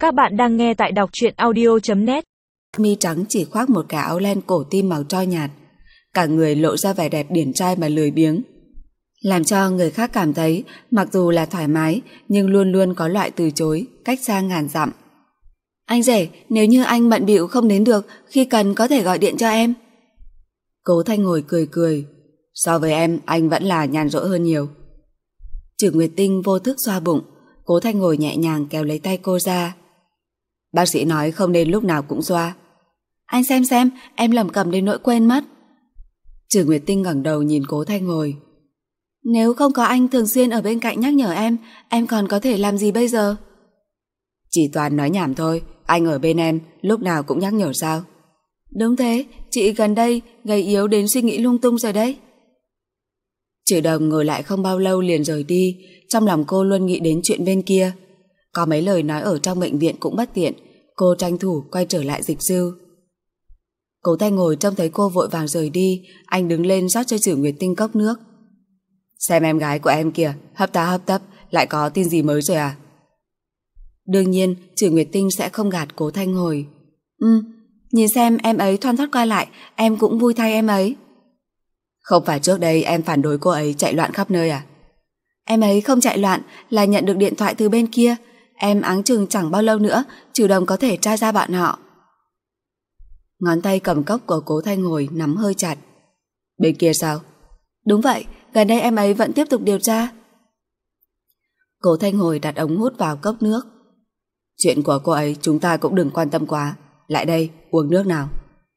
Các bạn đang nghe tại đọc truyện audio.net. Mi trắng chỉ khoác một cái áo len cổ tim màu tro nhạt, cả người lộ ra vẻ đẹp điển trai mà lười biếng, làm cho người khác cảm thấy mặc dù là thoải mái nhưng luôn luôn có loại từ chối cách xa ngàn dặm. Anh rể, nếu như anh bận bịu không đến được, khi cần có thể gọi điện cho em. Cố Thanh ngồi cười cười. So với em, anh vẫn là nhàn rỗi hơn nhiều. Trử Nguyệt Tinh vô thức xoa bụng. Cố Thanh ngồi nhẹ nhàng kéo lấy tay cô ra. Bác sĩ nói không nên lúc nào cũng xoa. Anh xem, em lẩm cẩm đến nỗi quên mất. Trử Nguyệt Tinh ngẩng đầu nhìn Cố Thanh ngồi. Nếu không có anh thường xuyên ở bên cạnh nhắc nhở em còn có thể làm gì bây giờ? Chỉ toàn nói nhảm thôi, anh ở bên em lúc nào cũng nhắc nhở sao? Đúng thế, chị gần đây gầy yếu đến suy nghĩ lung tung rồi đấy. Trử Đồng ngồi lại không bao lâu liền rời đi, trong lòng cô luôn nghĩ đến chuyện bên kia. Có mấy lời nói ở trong bệnh viện cũng bất tiện, cô tranh thủ quay trở lại dịch dư. Cố Thanh ngồi trông thấy cô vội vàng rời đi, anh đứng lên rót cho Trử Nguyệt Tinh cốc nước. Xem em gái của em kìa, hấp tá hấp tấp, lại có tin gì mới rồi à? Đương nhiên, Trử Nguyệt Tinh sẽ không gạt Cố Thanh ngồi. Nhìn xem em ấy thoăn thoắt qua lại, em cũng vui thay em ấy. Không phải trước đây em phản đối cô ấy chạy loạn khắp nơi à? Em ấy không chạy loạn, là nhận được điện thoại từ bên kia. Em áng chừng chẳng bao lâu nữa Trử Đồng có thể tra ra bạn họ. Ngón tay cầm cốc của Cố Thanh ngồi nắm hơi chặt. Bên kia sao? Đúng vậy, gần đây em ấy vẫn tiếp tục điều tra. Cố Thanh ngồi đặt ống hút vào cốc nước. Chuyện của cô ấy chúng ta cũng đừng quan tâm quá. Lại đây, uống nước nào.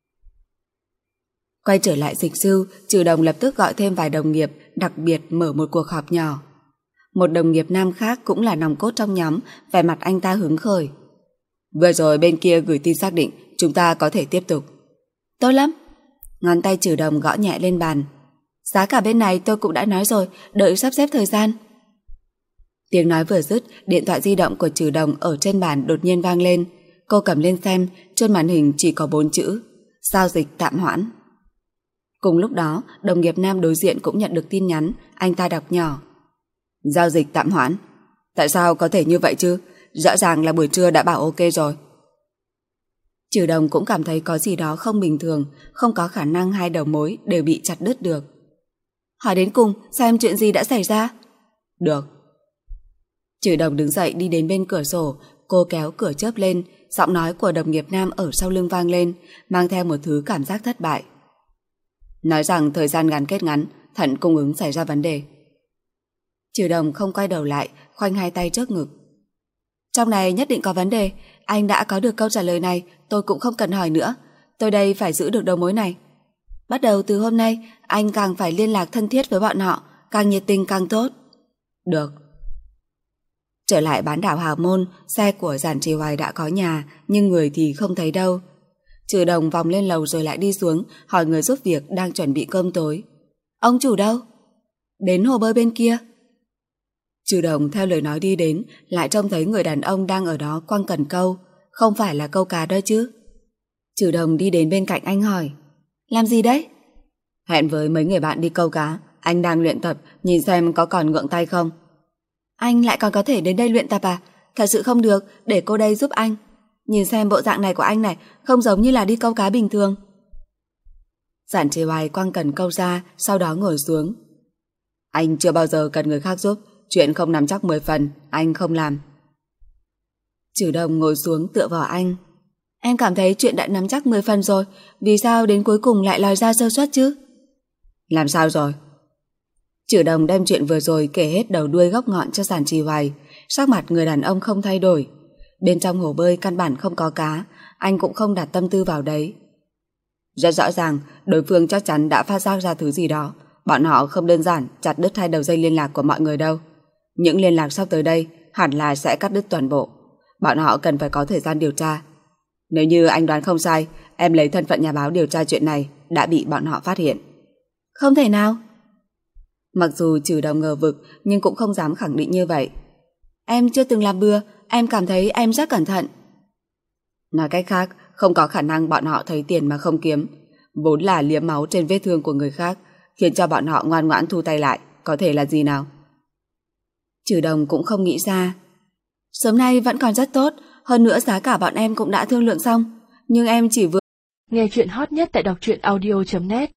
Quay trở lại dịch dư, Trử Đồng lập tức gọi thêm vài đồng nghiệp, đặc biệt mở một cuộc họp nhỏ. Một đồng nghiệp nam khác cũng là nòng cốt trong nhóm, vẻ mặt anh ta hứng khởi. Vừa rồi bên kia gửi tin xác định, chúng ta có thể tiếp tục. Tốt lắm. Ngón tay Trử Đồng gõ nhẹ lên bàn. Giá cả bên này tôi cũng đã nói rồi, đợi sắp xếp thời gian. Tiếng nói vừa dứt, điện thoại di động của Trử Đồng ở trên bàn đột nhiên vang lên. Cô cầm lên xem, trên màn hình chỉ có 4 chữ: giao dịch tạm hoãn. Cùng lúc đó, đồng nghiệp nam đối diện cũng nhận được tin nhắn, anh ta đọc nhỏ. Giao dịch tạm hoãn? Tại sao có thể như vậy chứ? Rõ ràng là buổi trưa đã bảo ok rồi. Trử Đồng cũng cảm thấy có gì đó không bình thường, không có khả năng hai đầu mối đều bị chặt đứt được. Hỏi đến cùng, xem chuyện gì đã xảy ra? Được. Trử Đồng đứng dậy đi đến bên cửa sổ, cô kéo cửa chớp lên, giọng nói của đồng nghiệp nam ở sau lưng vang lên, mang theo một thứ cảm giác thất bại. Nói rằng thời gian gắn kết ngắn, thận cung ứng xảy ra vấn đề. Trử Đồng không quay đầu lại, khoanh hai tay trước ngực. Trong này nhất định có vấn đề, anh đã có được câu trả lời này, tôi cũng không cần hỏi nữa. Tôi đây phải giữ được đầu mối này. Bắt đầu từ hôm nay, anh càng phải liên lạc thân thiết với bọn họ, càng nhiệt tình càng tốt. Được. Trở lại bán đảo Hào Môn, xe của Giản Trì Hoài đã có nhà, nhưng người thì không thấy đâu. Trử Đồng vòng lên lầu rồi lại đi xuống, hỏi người giúp việc đang chuẩn bị cơm tối. Ông chủ đâu? Đến hồ bơi bên kia. Trử Đồng theo lời nói đi đến, lại trông thấy người đàn ông đang ở đó quăng cần câu. Không phải là câu cá đó chứ? Trử Đồng đi đến bên cạnh anh hỏi. Làm gì đấy? Hẹn với mấy người bạn đi câu cá, anh đang luyện tập, nhìn xem có còn ngượng tay không. Anh lại còn có thể đến đây luyện tập à? Thật sự không được, để cô đây giúp anh. Nhìn xem bộ dạng này của anh này, không giống như là đi câu cá bình thường. Giản Trì Hoài quăng cần câu ra, sau đó ngồi xuống. Anh chưa bao giờ cần người khác giúp, chuyện không nắm chắc 10 phần, anh không làm. Trử Đồng ngồi xuống tựa vào anh. Em cảm thấy chuyện đã nắm chắc 10 phần rồi, vì sao đến cuối cùng lại lòi ra sơ suất chứ? Làm sao rồi? Trử Đồng đem chuyện vừa rồi kể hết đầu đuôi gốc ngọn cho Giản Trì Hoài. Sắc mặt người đàn ông không thay đổi. Bên trong hồ bơi căn bản không có cá, anh cũng không đặt tâm tư vào đấy. Rất rõ ràng, đối phương chắc chắn đã phát giác ra thứ gì đó. Bọn họ không đơn giản chặt đứt hai đầu dây liên lạc của mọi người đâu. Những liên lạc sắp tới đây hẳn là sẽ cắt đứt toàn bộ. Bọn họ cần phải có thời gian điều tra. Nếu như anh đoán không sai, em lấy thân phận nhà báo điều tra chuyện này đã bị bọn họ phát hiện. Không thể nào. Mặc dù Trử Đồng ngờ vực nhưng cũng không dám khẳng định như vậy. Em chưa từng làm bừa, em cảm thấy em rất cẩn thận. Nói cách khác, không có khả năng bọn họ thấy tiền mà không kiếm. Vốn là liếm máu trên vết thương của người khác, khiến cho bọn họ ngoan ngoãn thu tay lại, có thể là gì nào? Trử Đồng cũng không nghĩ ra. Sớm nay vẫn còn rất tốt, Hơn nữa giá cả bọn em cũng đã thương lượng xong. Nhưng em chỉ vừa... Nghe chuyện hot nhất tại đọc truyện audio.net